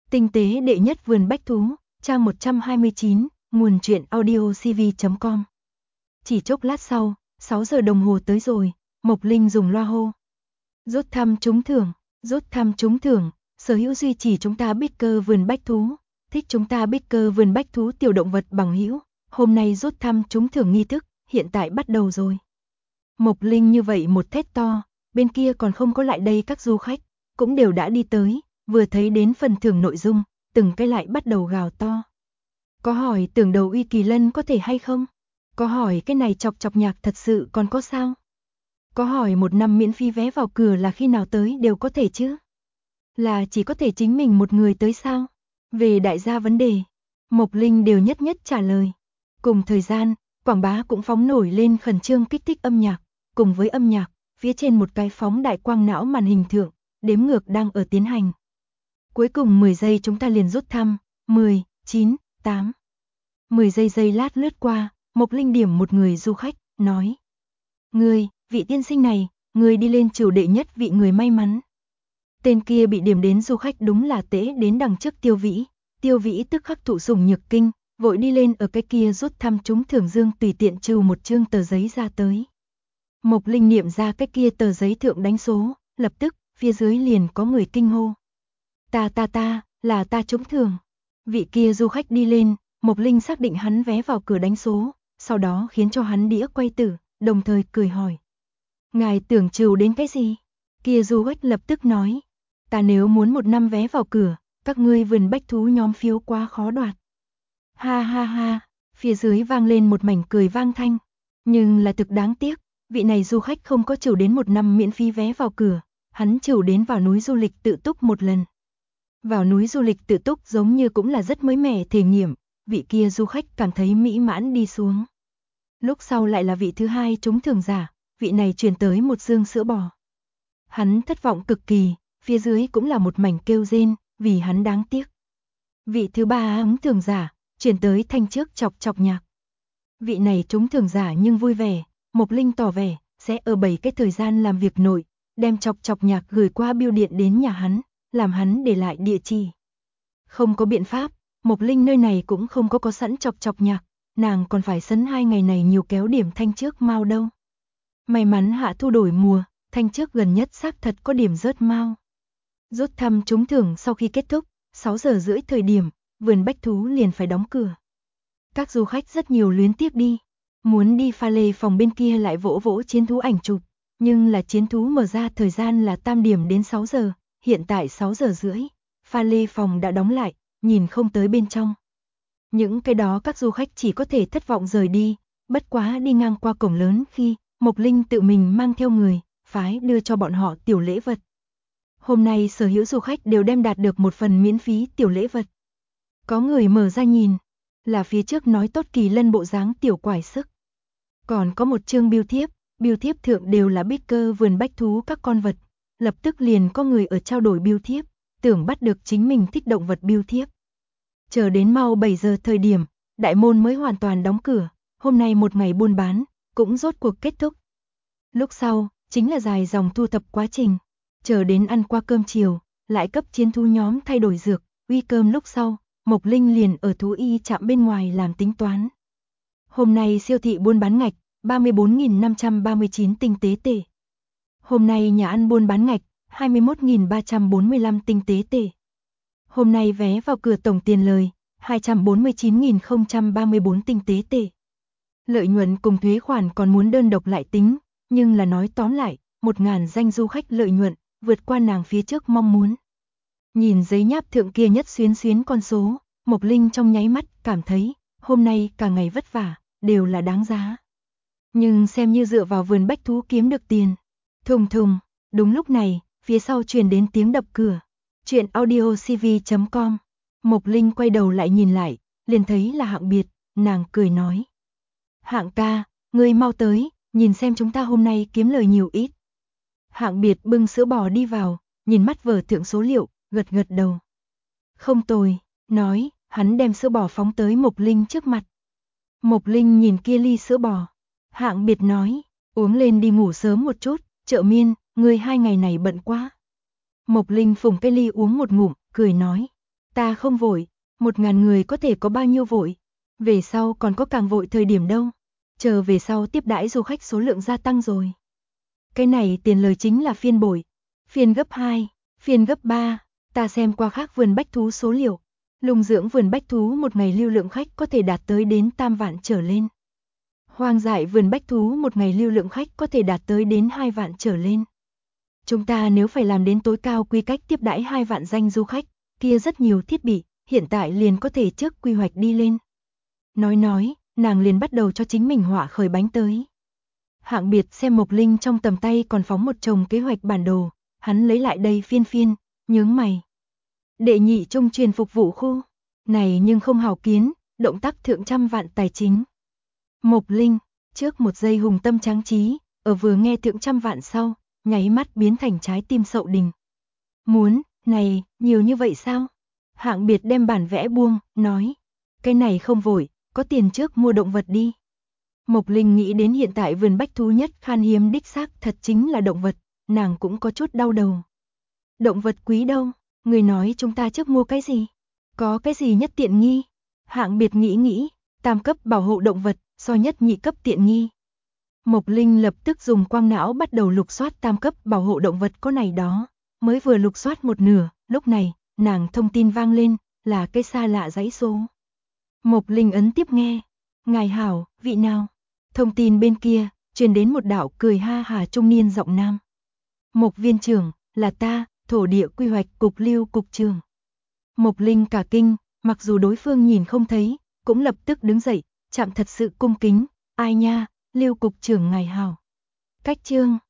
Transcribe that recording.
Tinh tế đệ nhất vườn bách thú, trang 129, nguồn truyện audiocv.com. Chỉ chốc lát sau, 6 giờ đồng hồ tới rồi, Mộc Linh dùng loa hô. Rút thăm trúng thưởng, sở hữu duy trì chúng ta Bicker vườn bách thú, thích chúng ta Bicker vườn bách thú tiểu động vật bằng hữu, hôm nay rút thăm trúng thưởng nghi thức, hiện tại bắt đầu rồi. Mộc Linh như vậy một thét to, bên kia còn không có lại đây các du khách, cũng đều đã đi tới, vừa thấy đến phần thưởng nội dung, từng cái lại bắt đầu gào to. Có hỏi tưởng đầu uy kỳ lân có thể hay không? Có hỏi cái này chọc nhạc thật sự còn có sao? Có hỏi 1 năm miễn phí vé vào cửa là khi nào tới đều có thể chứ? Là chỉ có thể chính mình một người tới sao? Về đại gia vấn đề, Mộc Linh đều nhất nhất trả lời. Cùng thời gian, quảng bá cũng phóng nổi lên khẩn trương kích thích âm nhạc, cùng với âm nhạc, phía trên một cái phóng đại quang não màn hình thượng, đếm ngược đang ở tiến hành. Cuối cùng 10 giây chúng ta liền rút thăm, 10, 9, 8. 10 giây lát lướt qua, Mộc Linh điểm một người du khách, nói. Ngươi, vị tiên sinh này, ngươi đi lên chịu đệ nhất vị người may mắn. Tên kia bị điểm đến du khách đúng là tễ đến đằng trước Tiêu Vĩ tức khắc thụ sủng nhược kinh, vội đi lên ở cái kia rút thăm trúng thưởng dương tùy tiện trừ một chương tờ giấy ra tới. Mộc Linh niệm ra cái kia tờ giấy thượng đánh số, lập tức, phía dưới liền có người kinh hô. Ta, là ta trúng thưởng. Vị kia du khách đi lên, Mộc Linh xác định hắn vé vào cửa đánh số, sau đó khiến cho hắn đĩa quay tử, đồng thời cười hỏi. Ngài tưởng trừ đến cái gì? Kia du khách lập tức nói. Ta nếu muốn 1 năm vé vào cửa, các ngươi vườn bách thú nhóm phiếu quá khó đoạt. Ha ha ha, phía dưới vang lên một mảnh cười vang thanh. Nhưng là thực đáng tiếc, vị này du khách không có trừ đến 1 năm miễn phí vé vào cửa, hắn trừ đến vào núi du lịch tự túc một lần. Vào núi du lịch tự túc giống như cũng là rất mới mẻ thể nghiệm, vị kia du khách cảm thấy mỹ mãn đi xuống. Lúc sau lại là vị thứ hai trúng thưởng giả, vị này truyền tới một dương sữa bò. Hắn thất vọng cực kỳ, phía dưới cũng là một mảnh kêu rên, vì hắn đáng tiếc. Vị thứ ba trúng thưởng giả, truyền tới thanh trước chọc nhạc. Vị này trúng thưởng giả nhưng vui vẻ, Mộc Linh tỏ vẻ, sẽ ở 7 cái thời gian làm việc nội, đem chọc nhạc gửi qua bưu điện đến nhà hắn, làm hắn để lại địa chỉ. Không có biện pháp, Mộc Linh nơi này cũng không có sẵn chọc nhạc, nàng còn phải sấn 2 ngày này nhiều kéo điểm thanh trước mau đâu. May mắn hạ thu đổi mùa, thanh trước gần nhất xác thật có điểm rớt mau. Rút thăm trúng thưởng sau khi kết thúc, 6 giờ rưỡi thời điểm, vườn bách thú liền phải đóng cửa. Các du khách rất nhiều luyến tiếc đi, muốn đi pha lê phòng bên kia lại vỗ chiến thú ảnh chụp, nhưng là chiến thú mở ra thời gian là tam điểm đến 6 giờ, hiện tại 6 giờ rưỡi, pha lê phòng đã đóng lại, nhìn không tới bên trong. Những cái đó các du khách chỉ có thể thất vọng rời đi, bất quá đi ngang qua cổng lớn khi Mộc Linh tự mình mang theo người, phái đưa cho bọn họ tiểu lễ vật. Hôm nay sở hữu du khách đều đem đạt được một phần miễn phí tiểu lễ vật. Có người mở ra nhìn, là phía trước nói tốt kỳ lân bộ dáng tiểu quải sức. Còn có một chương biêu thiếp thượng đều là Bicker vườn bách thú các con vật, lập tức liền có người ở trao đổi biêu thiếp, tưởng bắt được chính mình thích động vật biêu thiếp. Chờ đến mau 7 giờ thời điểm, đại môn mới hoàn toàn đóng cửa, hôm nay một ngày buôn bán, cũng rốt cuộc kết thúc. Lúc sau, chính là dài dòng thu thập quá trình, chờ đến ăn qua cơm chiều, lại cấp chiến thú nhóm thay đổi dược, uy cơm lúc sau, Mộc Linh liền ở thú y trạm bên ngoài làm tính toán. Hôm nay siêu thị buôn bán ngạch, 34.539 tinh tế tệ. Hôm nay nhà ăn buôn bán ngạch, 21.345 tinh tế tệ. Hôm nay vé vào cửa tổng tiền lời, 249.034 tinh tế tệ. Lợi nhuận cùng thuế khoản còn muốn đơn độc lại tính, nhưng là nói tóm lại, 1.000 danh du khách lợi nhuận, vượt qua nàng phía trước mong muốn. Nhìn giấy nháp thượng kia nhất xuyến con số, Mộc Linh trong nháy mắt cảm thấy, hôm nay cả ngày vất vả, đều là đáng giá. Nhưng xem như dựa vào vườn bách thú kiếm được tiền. Thùng, đúng lúc này, phía sau truyền đến tiếng đập cửa. Chuyện audiocv.com. Mộc Linh quay đầu lại nhìn lại, liền thấy là Hạng Biệt, nàng cười nói. Hạng ca, ngươi mau tới, nhìn xem chúng ta hôm nay kiếm lời nhiều ít. Hạng Biệt bưng sữa bò đi vào, nhìn mắt vở thượng số liệu, gật đầu. Không tồi, nói, hắn đem sữa bò phóng tới Mộc Linh trước mặt. Mộc Linh nhìn kia ly sữa bò. Hạng Biệt nói, uống lên đi ngủ sớm một chút, Trợ Miên, ngươi 2 ngày này bận quá. Mộc Linh phùng cái ly uống một ngụm, cười nói, Ta không vội, 1000 người có thể có bao nhiêu vội, về sau còn có càng vội thời điểm đâu, chờ về sau tiếp đãi du khách số lượng gia tăng rồi. Cái này tiền lời chính là phiên bội, phiên gấp 2, phiên gấp 3, ta xem qua khác vườn bách thú số liệu, lùng dưỡng vườn bách thú một ngày lưu lượng khách có thể đạt tới đến tam vạn trở lên. Hoang dại vườn bách thú một ngày lưu lượng khách có thể đạt tới đến 2 vạn trở lên. Chúng ta nếu phải làm đến tối cao quy cách tiếp đãi 2 vạn danh du khách, kia rất nhiều thiết bị, hiện tại liền có thể trước quy hoạch đi lên. Nói, nàng liền bắt đầu cho chính mình họa khởi bánh tới. Hạng Biệt xem Mộc Linh trong tầm tay còn phóng một chồng kế hoạch bản đồ, hắn lấy lại đây phiên, nhướng mày. Đệ nhị trung truyền phục vụ khu, này nhưng không hảo kiến, động tác thượng trăm vạn tài chính. Mộc Linh, trước một giây hùng tâm tráng trí, ở vừa nghe thượng trăm vạn sau, nháy mắt biến thành trái tim sậu đình. Muốn, này, nhiều như vậy sao? Hạng Biệt đem bản vẽ buông, nói, cái này không vội, có tiền trước mua động vật đi. Mộc Linh nghĩ đến hiện tại vườn bách thú nhất khan hiếm đích xác thật chính là động vật, nàng cũng có chút đau đầu. Động vật quý đâu, người nói chúng ta trước mua cái gì? Có cái gì nhất tiện nghi? Hạng Biệt nghĩ, tam cấp bảo hộ động vật, so nhất nhị cấp tiện nghi. Mộc Linh lập tức dùng quang não bắt đầu lục soát tam cấp bảo hộ động vật có này đó, mới vừa lục soát một nửa, lúc này, nàng thông tin vang lên, là cái xa lạ dãy số. Mộc Linh ấn tiếp nghe, ngài hảo, vị nào? Thông tin bên kia, truyền đến một đạo cười ha hà trung niên giọng nam. Mộc viên trưởng, là ta, thổ địa quy hoạch cục Lưu cục trưởng. Mộc Linh cả kinh, mặc dù đối phương nhìn không thấy, cũng lập tức đứng dậy, chạm thật sự cung kính, ai nha, Lưu cục trưởng ngài hảo. Cách chương